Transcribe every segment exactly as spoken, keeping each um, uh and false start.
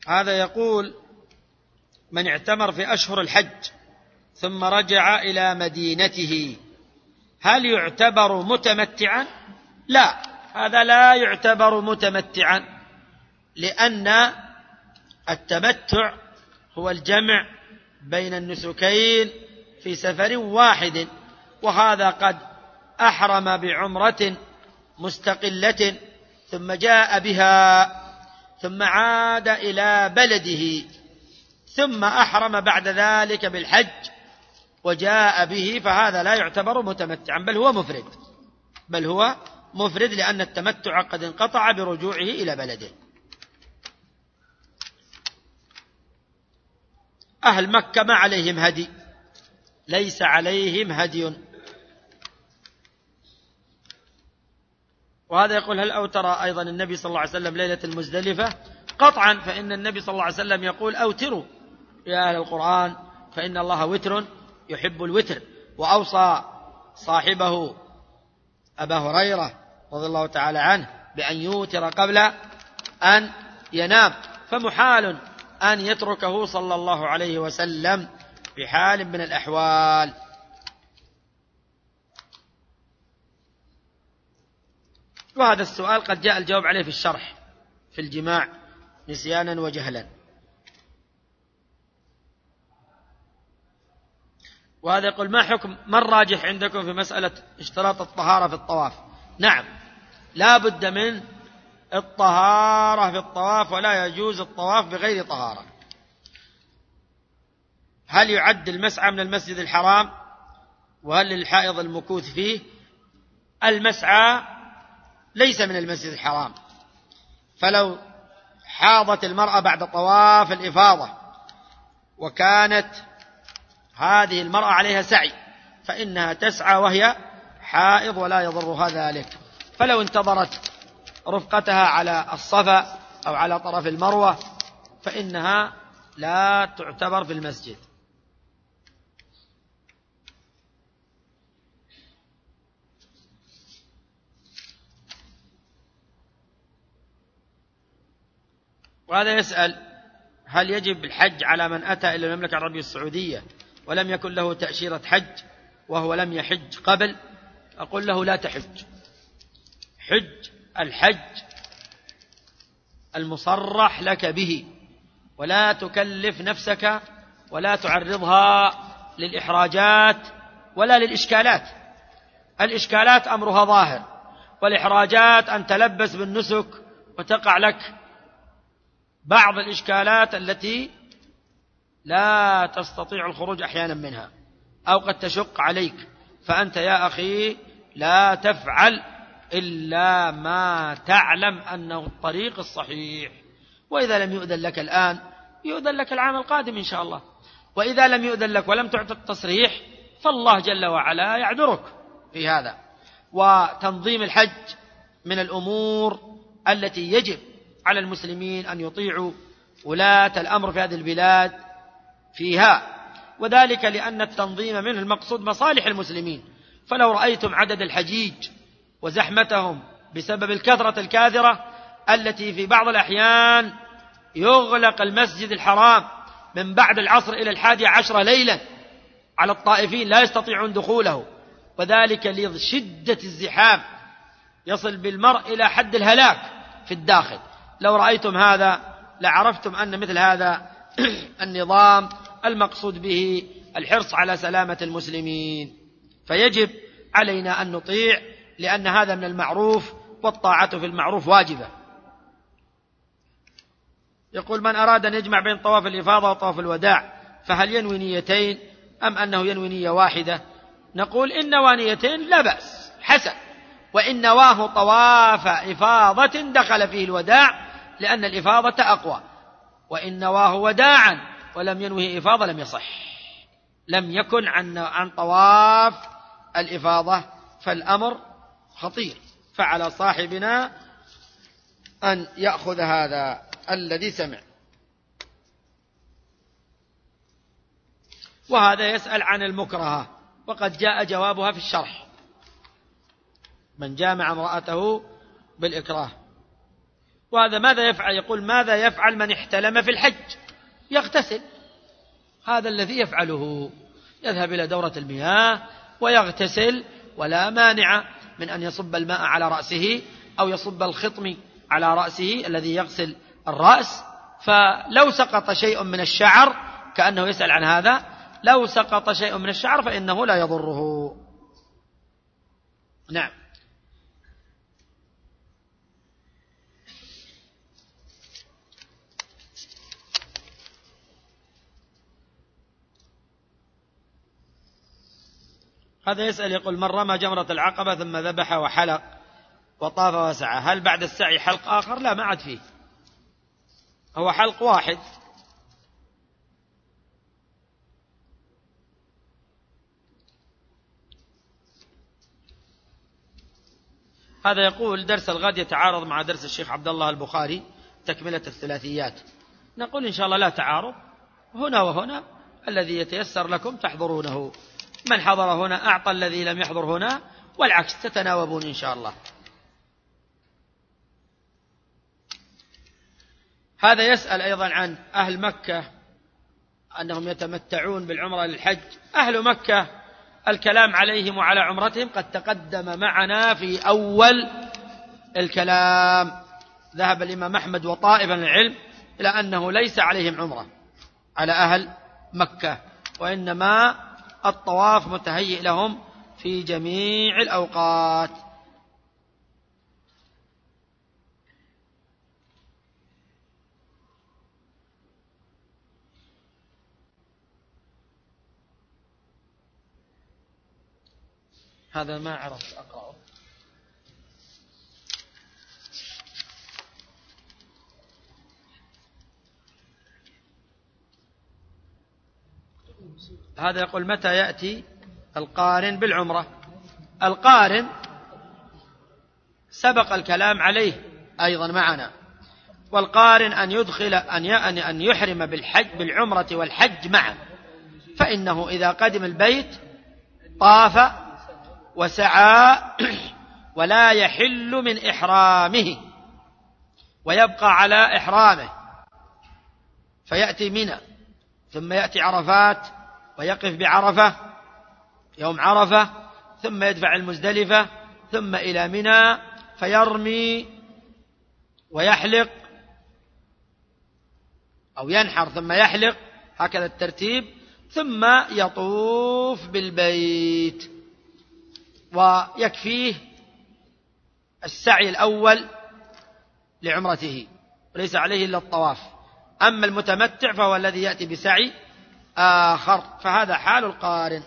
هذا يقول: من اعتمر في أشهر الحج ثم رجع إلى مدينته هل يعتبر متمتعا؟ لا، هذا لا يعتبر متمتعا، لأن التمتع هو الجمع بين النسكين في سفر واحد، وهذا قد أحرم بعمرة مستقلة ثم جاء بها ثم عاد إلى بلده ثم أحرم بعد ذلك بالحج وجاء به، فهذا لا يعتبر متمتعا، بل هو مفرد بل هو مفرد لأن التمتع قد انقطع برجوعه إلى بلده. أهل مكة ما عليهم هدي، ليس عليهم هدي. وهذا يقول: هل أوتر أيضا النبي صلى الله عليه وسلم ليلة المزدلفة؟ قطعا، فإن النبي صلى الله عليه وسلم يقول: أوتروا يا أهل القرآن فإن الله وتر يحب الوتر، وأوصى صاحبه أبا هريرة رضي الله تعالى عنه بأن يوتر قبل أن ينام، فمحال أن يتركه صلى الله عليه وسلم بحال من الأحوال. وهذا السؤال قد جاء الجواب عليه في الشرح في الجماع نسيانا وجهلا. وهذا يقول: ما حكم ما الراجح عندكم في مسألة اشتراط الطهارة في الطواف؟ نعم، لا بد من الطهارة في الطواف، ولا يجوز الطواف بغير طهارة. هل يعد المسعى من المسجد الحرام؟ وهل للحائض المكوث فيه؟ المسعى ليس من المسجد الحرام، فلو حاضت المرأة بعد طواف الإفاضة وكانت هذه المرأة عليها سعي فإنها تسعى وهي حائض ولا يضرها ذلك، فلو انتظرت رفقتها على الصفا أو على طرف المروة فإنها لا تعتبر في المسجد. وهذا يسأل: هل يجب الحج على من أتى إلى المملكة العربية السعودية ولم يكن له تأشيرة حج وهو لم يحج قبل؟ أقول له: لا تحج، حج الحج المصرح لك به، ولا تكلف نفسك ولا تعرضها للإحراجات ولا للإشكالات. الإشكالات أمرها ظاهر، والإحراجات أن تلبس بالنسك وتقع لك بعض الإشكالات التي لا تستطيع الخروج أحيانا منها أو قد تشق عليك، فأنت يا أخي لا تفعل إلا ما تعلم أنه الطريق الصحيح. وإذا لم يؤذن لك الآن يؤذن لك العام القادم إن شاء الله، وإذا لم يؤذن لك ولم تعط التصريح فالله جل وعلا يعذرك في هذا. وتنظيم الحج من الأمور التي يجب على المسلمين أن يطيعوا ولاة الأمر في هذه البلاد فيها، وذلك لأن التنظيم منه المقصود مصالح المسلمين. فلو رأيتم عدد الحجيج وزحمتهم بسبب الكثرة الكاثرة التي في بعض الأحيان يغلق المسجد الحرام من بعد العصر إلى الحادي عشر ليلا على الطائفين لا يستطيعون دخوله، وذلك لشدة الزحام يصل بالمرء إلى حد الهلاك في الداخل، لو رأيتم هذا لعرفتم أن مثل هذا النظام المقصود به الحرص على سلامة المسلمين. فيجب علينا أن نطيع، لأن هذا من المعروف، والطاعة في المعروف واجبة. يقول: من أراد أن يجمع بين طواف الإفاضة وطواف الوداع فهل ينوي نيتين أم أنه ينوي نية واحدة؟ نقول: إن نوى نيتين لا بأس، حسن. وإن نواه طواف إفاضة دخل فيه الوداع، لأن الإفاضة أقوى. وإن نواه وداعا ولم ينوه إفاضة لم يصح، لم يكن عن عن طواف الإفاضة، فالأمر خطير. فعلى صاحبنا أن يأخذ هذا الذي سمع. وهذا يسأل عن المكرهة، وقد جاء جوابها في الشرح: من جامع امرأته بالإكراه. وهذا ماذا يفعل؟ يقول ماذا يفعل من احتلم في الحج؟ يغتسل، هذا الذي يفعله، يذهب إلى دورة المياه ويغتسل، ولا مانع من أن يصب الماء على رأسه أو يصب الخطم على رأسه الذي يغسل الرأس. فلو سقط شيء من الشعر، كأنه يسأل عن هذا، لو سقط شيء من الشعر فإنه لا يضره. نعم. هذا يسأل يقول من رمى جمرة العقبة ثم ذبح وحلق وطاف وسعى، هل بعد السعي حلق آخر؟ لا، ما عاد فيه، هو حلق واحد. هذا يقول درس الغد يتعارض مع درس الشيخ عبد الله البخاري تكملة الثلاثيات. نقول إن شاء الله لا تعارض، هنا وهنا الذي يتيسر لكم تحضرونه، من حضر هنا أعطى الذي لم يحضر هنا، والعكس تتناوبون إن شاء الله. هذا يسأل أيضا عن أهل مكة أنهم يتمتعون بالعمرة للحج. أهل مكة الكلام عليهم وعلى عمرتهم قد تقدم معنا في أول الكلام. ذهب الإمام أحمد وطائفة من العلم إلى أنه ليس عليهم عمرة على أهل مكة، وإنما الطواف متهيئ لهم في جميع الأوقات. هذا ما عرفت أقرأه. هذا يقول متى يأتي القارن بالعمرة؟ القارن سبق الكلام عليه أيضا معنا، والقارن أن يدخل أن يحرم بالحج بالعمرة والحج معا، فإنه إذا قدم البيت طاف وسعى ولا يحل من إحرامه ويبقى على إحرامه، فيأتي منى ثم يأتي عرفات ويقف بعرفة يوم عرفة، ثم يدفع المزدلفة، ثم إلى منى فيرمي ويحلق أو ينحر ثم يحلق، هكذا الترتيب، ثم يطوف بالبيت، ويكفيه السعي الأول لعمرته وليس عليه إلا الطواف. أما المتمتع فهو الذي يأتي بسعي آخر، فهذا حال القارن.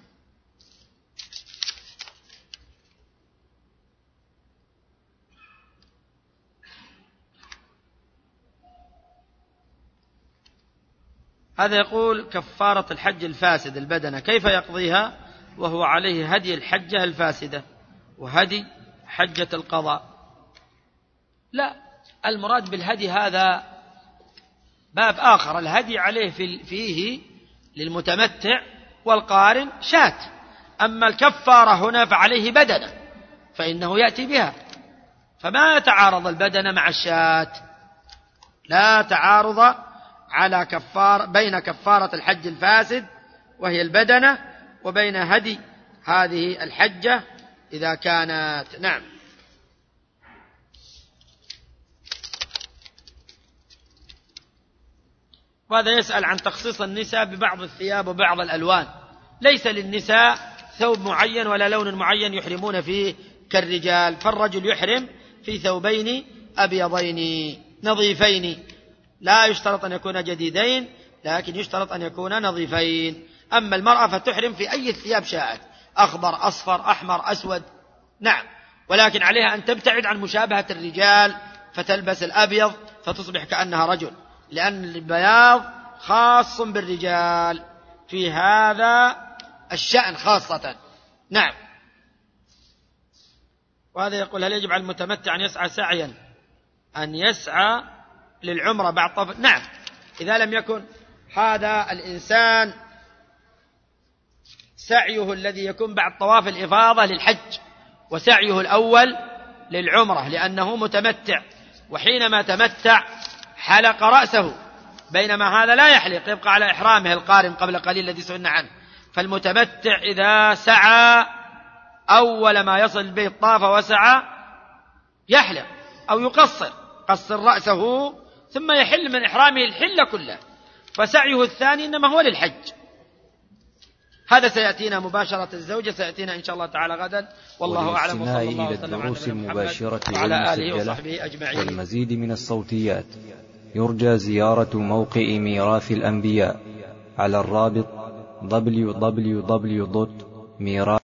هذا يقول كفارة الحج الفاسد البدنة كيف يقضيها وهو عليه هدي الحجة الفاسدة وهدي حجة القضاء؟ لا، المراد بالهدي هذا باب آخر، الهدي عليه فيه للمتمتع والقارن شاة، أما الكفارة هنا فعليه بدنة فإنه يأتي بها، فما يتعارض البدنة مع الشاة، لا تعارض على كفار بين كفارة الحج الفاسد وهي البدنة وبين هدي هذه الحجة إذا كانت. نعم. وهذا يسأل عن تخصيص النساء ببعض الثياب وبعض الألوان. ليس للنساء ثوب معين ولا لون معين يحرمون فيه كالرجال، فالرجل يحرم في ثوبين أبيضين نظيفين، لا يشترط أن يكون جديدين، لكن يشترط أن يكون نظيفين. أما المرأة فتحرم في أي ثياب شاءت، أخضر أصفر أحمر أسود، نعم، ولكن عليها أن تبتعد عن مشابهة الرجال فتلبس الأبيض فتصبح كأنها رجل، لأن البياض خاص بالرجال في هذا الشأن خاصة. نعم. وهذا يقول هل يجب على المتمتع أن يسعى سعيا أن يسعى للعمرة بعد طواف؟ نعم، إذا لم يكن هذا الإنسان سعيه الذي يكون بعد طواف الإفاضة للحج وسعيه الأول للعمرة لأنه متمتع، وحينما تمتع حلق رأسه، بينما هذا لا يحلق، يبقى على إحرامه القارن قبل قليل الذي سئلنا عنه. فالمتمتع إذا سعى أول ما يصل به الطاف وسعى يحلق أو يقصر، قصر رأسه ثم يحل من إحرامه الحل كله، فسعيه الثاني إنما هو للحج. هذا سيأتينا مباشرة الزوجة، سيأتينا إن شاء الله تعالى غدا، والله أعلم. وصلى الله وسلم على نبينا محمد وعلى آله وصحبه أجمعين. والمزيد من الصوتيات يرجى زيارة موقع ميراث الأنبياء على الرابط دبليو دبليو دبليو دوت ميراث